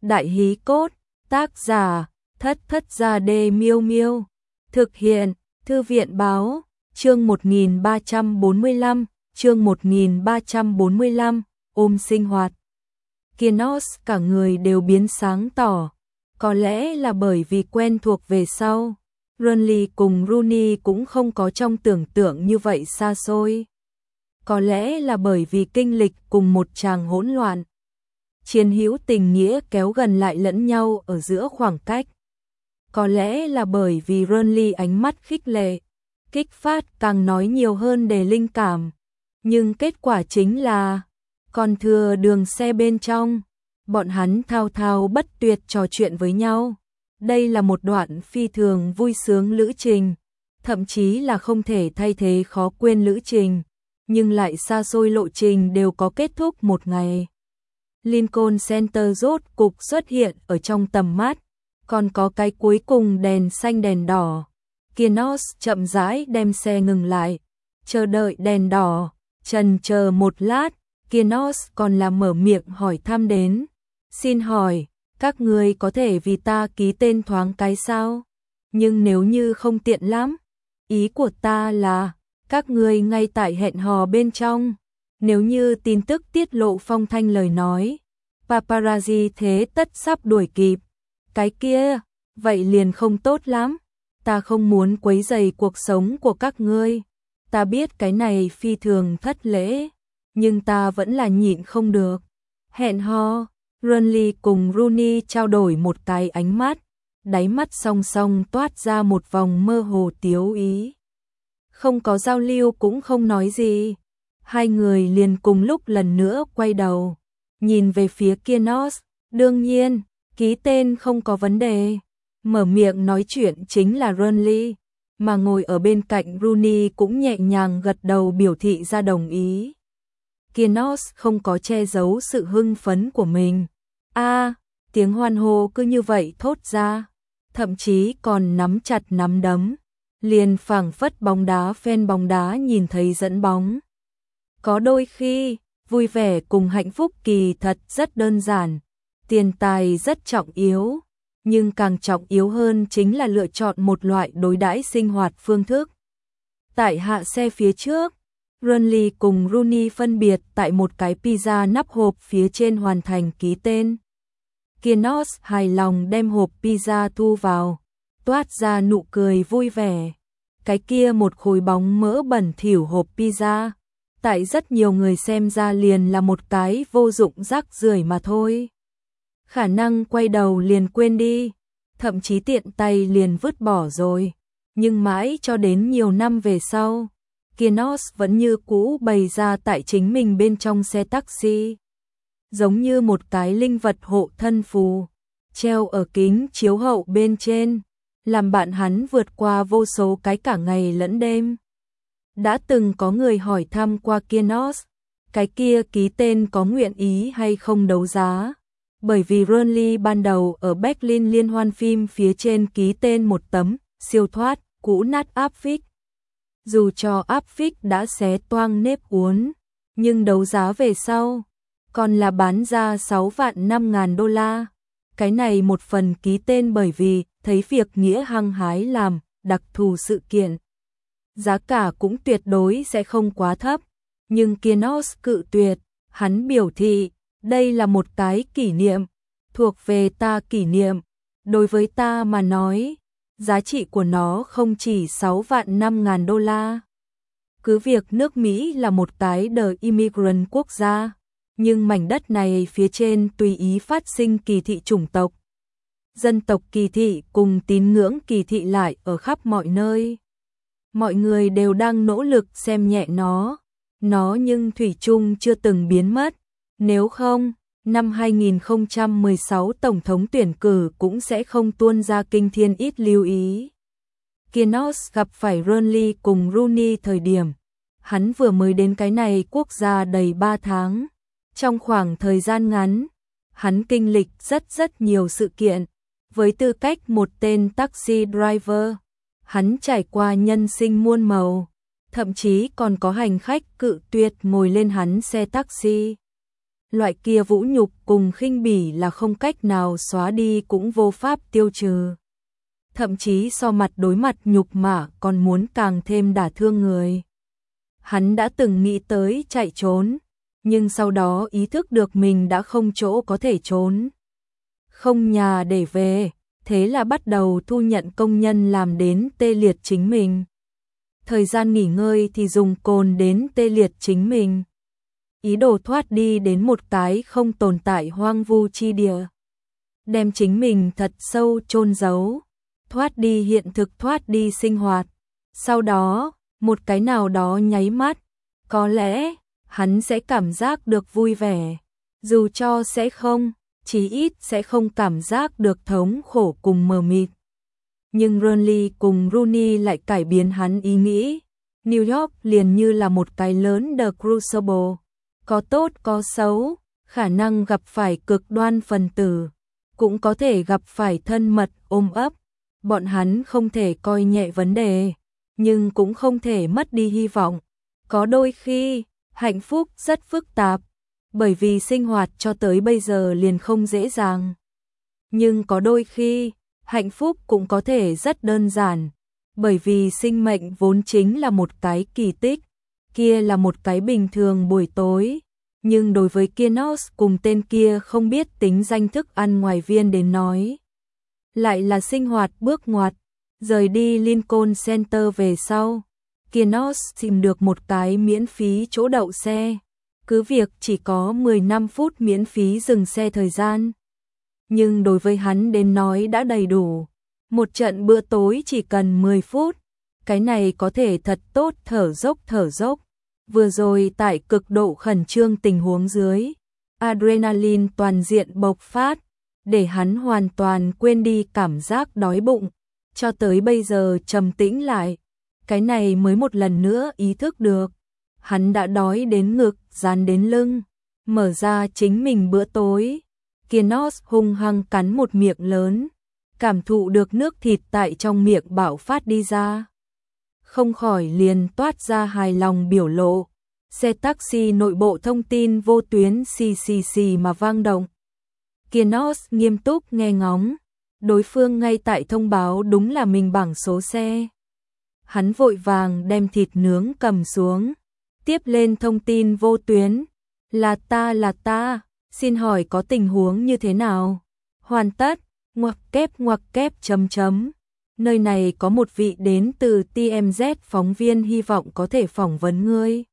Đại hí cốt, tác giả, Thất Thất Gia Đê Miêu Miêu. Thực hiện, Thư viện báo, chương 1345, chương 1345, ôm sinh hoạt. Kinos cả người đều biến sáng tỏ. Có lẽ là bởi vì quen thuộc về sau. Burnley cùng Rooney cũng không có trong tưởng tượng như vậy xa xôi. Có lẽ là bởi vì kinh lịch cùng một tràng hỗn loạn. Chiến hữu tình nghĩa kéo gần lại lẫn nhau ở giữa khoảng cách. Có lẽ là bởi vì Burnley ánh mắt khích lệ, kích phát càng nói nhiều hơn để linh cảm. Nhưng kết quả chính là, còn thừa đường xe bên trong, bọn hắn thao thao bất tuyệt trò chuyện với nhau. Đây là một đoạn phi thường vui sướng lữ trình, thậm chí là không thể thay thế khó quên lữ trình, nhưng lại xa xôi lộ trình đều có kết thúc một ngày. Lincoln Center rốt cục xuất hiện ở trong tầm mắt, còn có cái cuối cùng đèn xanh đèn đỏ. Kinos chậm rãi đem xe ngừng lại, chờ đợi đèn đỏ, chần chờ một lát, Kinos còn là mở miệng hỏi thăm đến. Xin hỏi, các người có thể vì ta ký tên thoáng cái sao? Nhưng nếu như không tiện lắm, ý của ta là, các người ngay tại hẹn hò bên trong. Nếu như tin tức tiết lộ phong thanh lời nói, paparazzi thế tất sắp đuổi kịp. Cái kia, vậy liền không tốt lắm. Ta không muốn quấy rầy cuộc sống của các ngươi. Ta biết cái này phi thường thất lễ, nhưng ta vẫn là nhịn không được. Hẹn hò, Burnley cùng Rooney trao đổi một cái ánh mắt, đáy mắt song song toát ra một vòng mơ hồ tiếu ý. Không có giao lưu cũng không nói gì. Hai người liền cùng lúc lần nữa quay đầu, nhìn về phía Kinos. Đương nhiên, ký tên không có vấn đề. Mở miệng nói chuyện chính là Burnley, mà ngồi ở bên cạnh Rooney cũng nhẹ nhàng gật đầu biểu thị ra đồng ý. Kinos không có che giấu sự hưng phấn của mình. Tiếng hoan hô cứ như vậy thốt ra, thậm chí còn nắm chặt nắm đấm, liền phảng phất bóng đá fan bóng đá nhìn thấy dẫn bóng. Có đôi khi, vui vẻ cùng hạnh phúc kỳ thật rất đơn giản, tiền tài rất trọng yếu, nhưng càng trọng yếu hơn chính là lựa chọn một loại đối đãi sinh hoạt phương thức. Tại hạ xe phía trước, Burnley cùng Rooney phân biệt tại một cái pizza nắp hộp phía trên hoàn thành ký tên. Kinos hài lòng đem hộp pizza thu vào, toát ra nụ cười vui vẻ. Cái kia một khối bóng mỡ bẩn thỉu hộp pizza, tại rất nhiều người xem ra liền là một cái vô dụng rác rưởi mà thôi. Khả năng quay đầu liền quên đi, thậm chí tiện tay liền vứt bỏ rồi. Nhưng mãi cho đến nhiều năm về sau, Kinos vẫn như cũ bày ra tại chính mình bên trong xe taxi. Giống như một cái linh vật hộ thân phù, treo ở kính chiếu hậu bên trên, làm bạn hắn vượt qua vô số cái cả ngày lẫn đêm. Đã từng có người hỏi thăm qua Kinos, cái kia ký tên có nguyện ý hay không đấu giá. Bởi vì Burnley ban đầu ở Berlin liên hoan phim phía trên ký tên một tấm siêu thoát cũ nát áp phích. Dù cho áp phích đã xé toang nếp uốn, nhưng đấu giá về sau còn là bán ra 6.500.000 đô la. Cái này một phần ký tên bởi vì thấy việc nghĩa hăng hái làm đặc thù sự kiện, giá cả cũng tuyệt đối sẽ không quá thấp. Nhưng Kinos cự tuyệt, hắn biểu thị đây là một cái kỷ niệm, thuộc về ta kỷ niệm. Đối với ta mà nói, giá trị của nó không chỉ 6.500.000 đô la. Cứ việc nước Mỹ là một cái the immigrant quốc gia, nhưng mảnh đất này phía trên tùy ý phát sinh kỳ thị chủng tộc. Dân tộc kỳ thị cùng tín ngưỡng kỳ thị lại ở khắp mọi nơi. Mọi người đều đang nỗ lực xem nhẹ nó nhưng thủy chung chưa từng biến mất. Nếu không, năm 2016 Tổng thống tuyển cử cũng sẽ không tuôn ra kinh thiên ít lưu ý. Kinos gặp phải Burnley cùng Rooney thời điểm, hắn vừa mới đến cái này quốc gia đầy 3 tháng. Trong khoảng thời gian ngắn, hắn kinh lịch rất nhiều sự kiện. Với tư cách một tên taxi driver, hắn trải qua nhân sinh muôn màu, thậm chí còn có hành khách cự tuyệt ngồi lên hắn xe taxi. Loại kia vũ nhục cùng khinh bỉ là không cách nào xóa đi cũng vô pháp tiêu trừ. Thậm chí so mặt đối mặt nhục mạ còn muốn càng thêm đả thương người. Hắn đã từng nghĩ tới chạy trốn, nhưng sau đó ý thức được mình đã không chỗ có thể trốn. Không nhà để về, thế là bắt đầu thu nhận công nhân làm đến tê liệt chính mình. Thời gian nghỉ ngơi thì dùng cồn đến tê liệt chính mình. Ý đồ thoát đi đến một cái không tồn tại hoang vu chi địa. Đem chính mình thật sâu chôn giấu, thoát đi hiện thực, thoát đi sinh hoạt. Sau đó, một cái nào đó nháy mắt, có lẽ hắn sẽ cảm giác được vui vẻ, dù cho sẽ không, chí ít sẽ không cảm giác được thống khổ cùng mờ mịt. Nhưng Burnley cùng Rooney lại cải biến hắn ý nghĩ. New York liền như là một cái lớn The Crucible, có tốt có xấu, khả năng gặp phải cực đoan phần tử, cũng có thể gặp phải thân mật ôm ấp. Bọn hắn không thể coi nhẹ vấn đề, nhưng cũng không thể mất đi hy vọng. Có đôi khi, hạnh phúc rất phức tạp, bởi vì sinh hoạt cho tới bây giờ liền không dễ dàng. Nhưng có đôi khi, hạnh phúc cũng có thể rất đơn giản, bởi vì sinh mệnh vốn chính là một cái kỳ tích, kia là một cái bình thường buổi tối. Nhưng đối với Kinos cùng tên kia không biết tính danh thức ăn ngoài viên đến nói, lại là sinh hoạt bước ngoặt. Rời đi Lincoln Center về sau, Kinos tìm được một cái miễn phí chỗ đậu xe, cứ việc chỉ có 15 phút miễn phí dừng xe thời gian. Nhưng đối với hắn đến nói đã đầy đủ, một trận bữa tối chỉ cần 10 phút, cái này có thể thật tốt thở dốc. Vừa rồi tại cực độ khẩn trương tình huống dưới, adrenaline toàn diện bộc phát, để hắn hoàn toàn quên đi cảm giác đói bụng, cho tới bây giờ trầm tĩnh lại, cái này mới một lần nữa ý thức được, hắn đã đói đến ngực, dán đến lưng, mở ra chính mình bữa tối. Kinos hung hăng cắn một miệng lớn, cảm thụ được nước thịt tại trong miệng bạo phát đi ra. Không khỏi liền toát ra hài lòng biểu lộ. Xe taxi nội bộ thông tin vô tuyến CCC mà vang động. Kinos nghiêm túc nghe ngóng, đối phương ngay tại thông báo đúng là mình bảng số xe. Hắn vội vàng đem thịt nướng cầm xuống, tiếp lên thông tin vô tuyến. Là ta, xin hỏi có tình huống như thế nào? Hoàn tất, ngoặc kép chấm. Nơi này có một vị đến từ TMZ phóng viên hy vọng có thể phỏng vấn ngươi.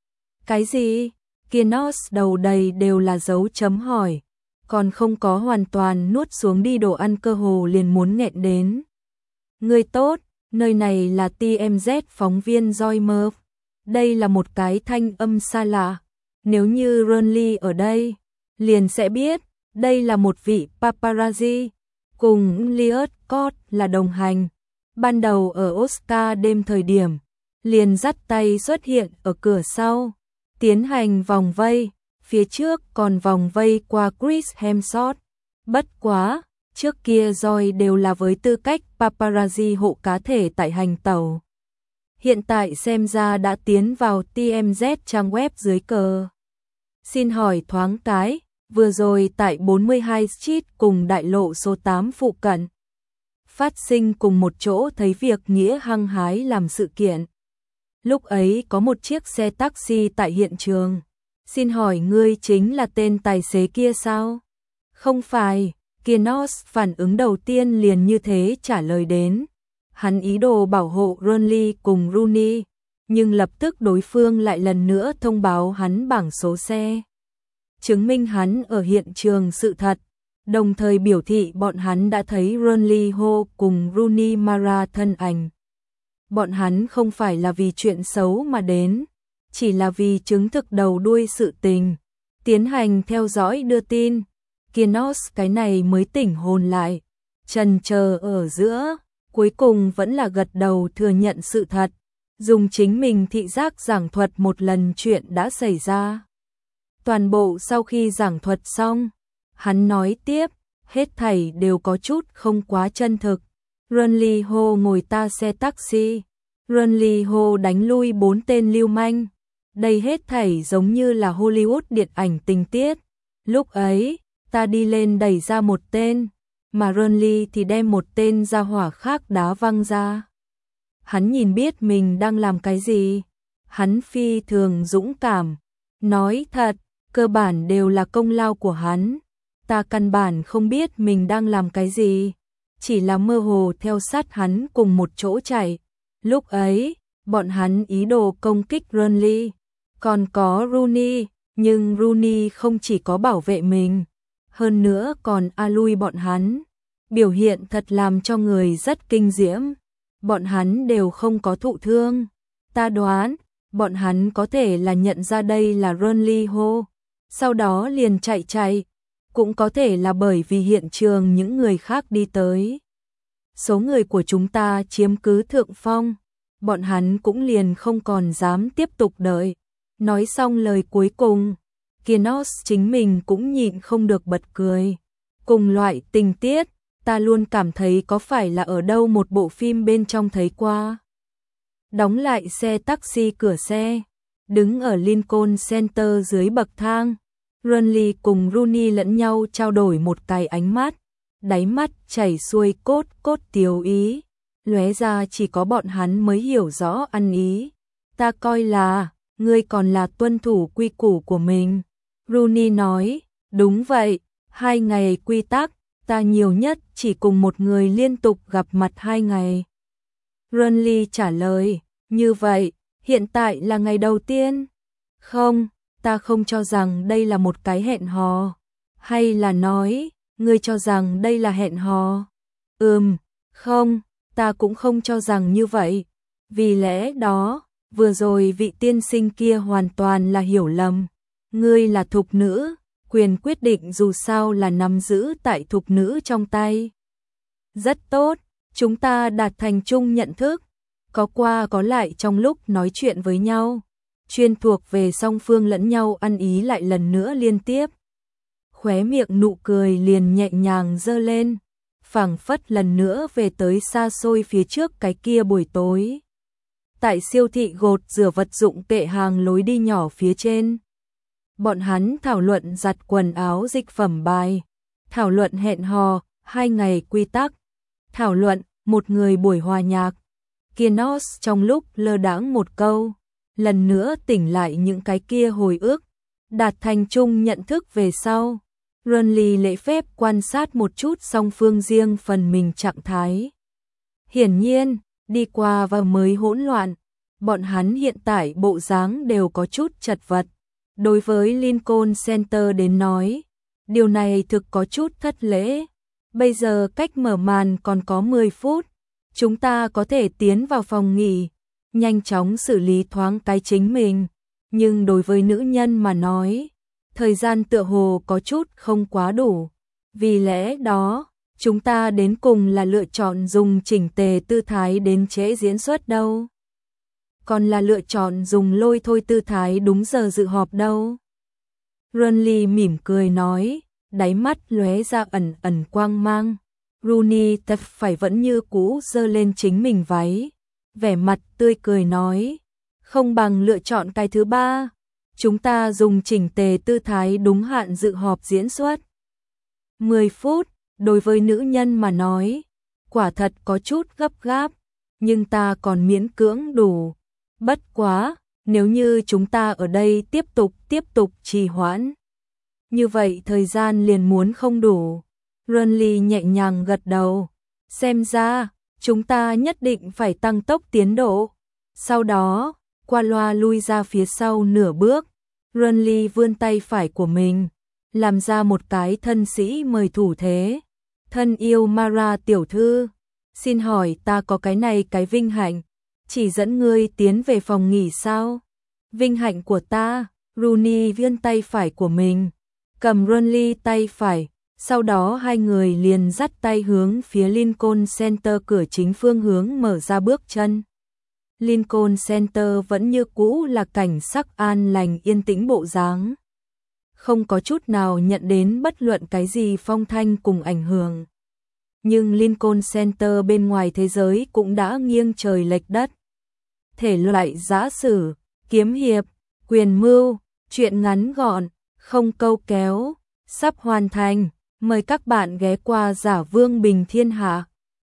Cái gì? Kinos đầu đầy đều là dấu chấm hỏi, còn không có hoàn toàn nuốt xuống đi đồ ăn cơ hồ liền muốn nghẹn đến. Ngươi tốt, nơi này là TMZ phóng viên Joy Murph. Đây là một cái thanh âm xa lạ. Nếu như Burnley ở đây, liền sẽ biết, đây là một vị paparazzi, cùng Elliot Scott là đồng hành. Ban đầu ở Oscar đêm thời điểm, liền dắt tay xuất hiện ở cửa sau, tiến hành vòng vây, phía trước còn vòng vây qua Chris Hemsworth. Bất quá, trước kia Joy đều là với tư cách paparazzi hộ cá thể tại hành tàu. Hiện tại xem ra đã tiến vào TMZ trang web dưới cờ. Xin hỏi thoáng cái, vừa rồi tại 42 Street cùng đại lộ số 8 phụ cận, phát sinh cùng một chỗ thấy việc nghĩa hăng hái làm sự kiện. Lúc ấy có một chiếc xe taxi tại hiện trường. Xin hỏi ngươi chính là tên tài xế kia sao? Không phải, Kinos phản ứng đầu tiên liền như thế trả lời đến. Hắn ý đồ bảo hộ Burnley cùng Rooney, nhưng lập tức đối phương lại lần nữa thông báo hắn bảng số xe, chứng minh hắn ở hiện trường sự thật, đồng thời biểu thị bọn hắn đã thấy Burnley Ho cùng Rooney Mara thân ảnh. Bọn hắn không phải là vì chuyện xấu mà đến, chỉ là vì chứng thực đầu đuôi sự tình, tiến hành theo dõi đưa tin. Kinos cái này mới tỉnh hồn lại, chần chờ ở giữa, cuối cùng vẫn là gật đầu thừa nhận sự thật, dùng chính mình thị giác giảng thuật một lần chuyện đã xảy ra. Toàn bộ sau khi giảng thuật xong, hắn nói tiếp, hết thảy đều có chút không quá chân thực. Burnley Ho ngồi ta xe taxi, Burnley Ho đánh lui 4 tên lưu manh. Đây hết thảy giống như là Hollywood điện ảnh tình tiết, Lúc ấy, ta đi lên đẩy ra một tên, mà Renly thì đem một tên ra hỏa khác đá văng ra. Hắn nhìn biết mình đang làm cái gì. Hắn phi thường dũng cảm. Nói thật, cơ bản đều là công lao của hắn. Ta căn bản không biết mình đang làm cái gì. Chỉ là mơ hồ theo sát hắn cùng một chỗ chạy. Lúc ấy, bọn hắn ý đồ công kích Renly. Còn có Rooney, nhưng Rooney không chỉ có bảo vệ mình. Hơn nữa còn lui bọn hắn. Biểu hiện thật làm cho người rất kinh diễm. Bọn hắn đều không có thụ thương. Ta đoán, bọn hắn có thể là nhận ra đây là Renly hô. Sau đó liền chạy. Cũng có thể là bởi vì hiện trường những người khác đi tới. Số người của chúng ta chiếm cứ thượng phong. Bọn hắn cũng liền không còn dám tiếp tục đợi. Nói xong lời cuối cùng, Kinos chính mình cũng nhịn không được bật cười. Cùng loại tình tiết, ta luôn cảm thấy có phải là ở đâu một bộ phim bên trong thấy qua. Đóng lại xe taxi cửa xe, đứng ở Lincoln Center dưới bậc thang, Renly cùng Rooney lẫn nhau trao đổi một cái ánh mắt, đáy mắt chảy xuôi cốt tiếu ý, lóe ra chỉ có bọn hắn mới hiểu rõ ăn ý. Ta coi là, ngươi còn là tuân thủ quy củ của mình. Rooney nói, đúng vậy, 2 ngày quy tắc, ta nhiều nhất chỉ cùng một người liên tục gặp mặt 2 ngày. Renly trả lời, như vậy, hiện tại là ngày đầu tiên. Không, ta không cho rằng đây là một cái hẹn hò. Hay là nói, ngươi cho rằng đây là hẹn hò? Không, ta cũng không cho rằng như vậy. Vì lẽ đó, vừa rồi vị tiên sinh kia hoàn toàn là hiểu lầm. Ngươi là thục nữ, quyền quyết định dù sao là nắm giữ tại thục nữ trong tay. Rất tốt, chúng ta đạt thành chung nhận thức, có qua có lại trong lúc nói chuyện với nhau, chuyên thuộc về song phương lẫn nhau ăn ý lại lần nữa liên tiếp. Khóe miệng nụ cười liền nhẹ nhàng giơ lên, phảng phất lần nữa về tới xa xôi phía trước cái kia buổi tối. Tại siêu thị gột rửa vật dụng kệ hàng lối đi nhỏ phía trên. Bọn hắn thảo luận giặt quần áo dịch phẩm bài, thảo luận hẹn hò, 2 ngày quy tắc, thảo luận một người buổi hòa nhạc. Kinos trong lúc lơ đãng một câu, lần nữa tỉnh lại những cái kia hồi ức, đạt thành chung nhận thức về sau. Renly lễ phép quan sát một chút song phương riêng phần mình trạng thái. Hiển nhiên, đi qua và mới hỗn loạn, bọn hắn hiện tại bộ dáng đều có chút chật vật. Đối với Lincoln Center đến nói, điều này thực có chút thất lễ. Bây giờ cách mở màn còn có 10 phút, chúng ta có thể tiến vào phòng nghỉ, nhanh chóng xử lý thoáng cái chính mình. Nhưng đối với nữ nhân mà nói, thời gian tựa hồ có chút không quá đủ. Vì lẽ đó, chúng ta đến cùng là lựa chọn dùng chỉnh tề tư thái đến trễ diễn xuất đâu. Còn là lựa chọn dùng lôi thôi tư thái đúng giờ dự họp đâu. Renly mỉm cười nói, đáy mắt lóe ra ẩn ẩn quang mang. Rooney thật phải vẫn như cũ giơ lên chính mình váy. Vẻ mặt tươi cười nói, không bằng lựa chọn cái thứ ba. Chúng ta dùng chỉnh tề tư thái đúng hạn dự họp diễn xuất. 10 phút, đối với nữ nhân mà nói, quả thật có chút gấp gáp, nhưng ta còn miễn cưỡng đủ. Bất quá, nếu như chúng ta ở đây tiếp tục trì hoãn, như vậy thời gian liền muốn không đủ. Renly nhẹ nhàng gật đầu, xem ra, chúng ta nhất định phải tăng tốc tiến độ. Sau đó, qua loa lui ra phía sau nửa bước, Renly vươn tay phải của mình, làm ra một cái thân sĩ mời thủ thế. Thân yêu Mara tiểu thư, xin hỏi ta có cái này cái vinh hạnh, chỉ dẫn ngươi tiến về phòng nghỉ sao? Vinh hạnh của ta. Rooney vươn tay phải của mình, cầm Renly tay phải, sau đó hai người liền dắt tay hướng phía Lincoln Center cửa chính phương hướng mở ra bước chân. Lincoln Center vẫn như cũ là cảnh sắc an lành yên tĩnh bộ dáng, không có chút nào nhận đến bất luận cái gì phong thanh cùng ảnh hưởng. Nhưng Lincoln Center bên ngoài thế giới cũng đã nghiêng trời lệch đất. Thể loại giã sử, kiếm hiệp, quyền mưu, truyện ngắn gọn, không câu kéo, sắp hoàn thành. Mời các bạn ghé qua Giả Vương Bình Thiên Hạ.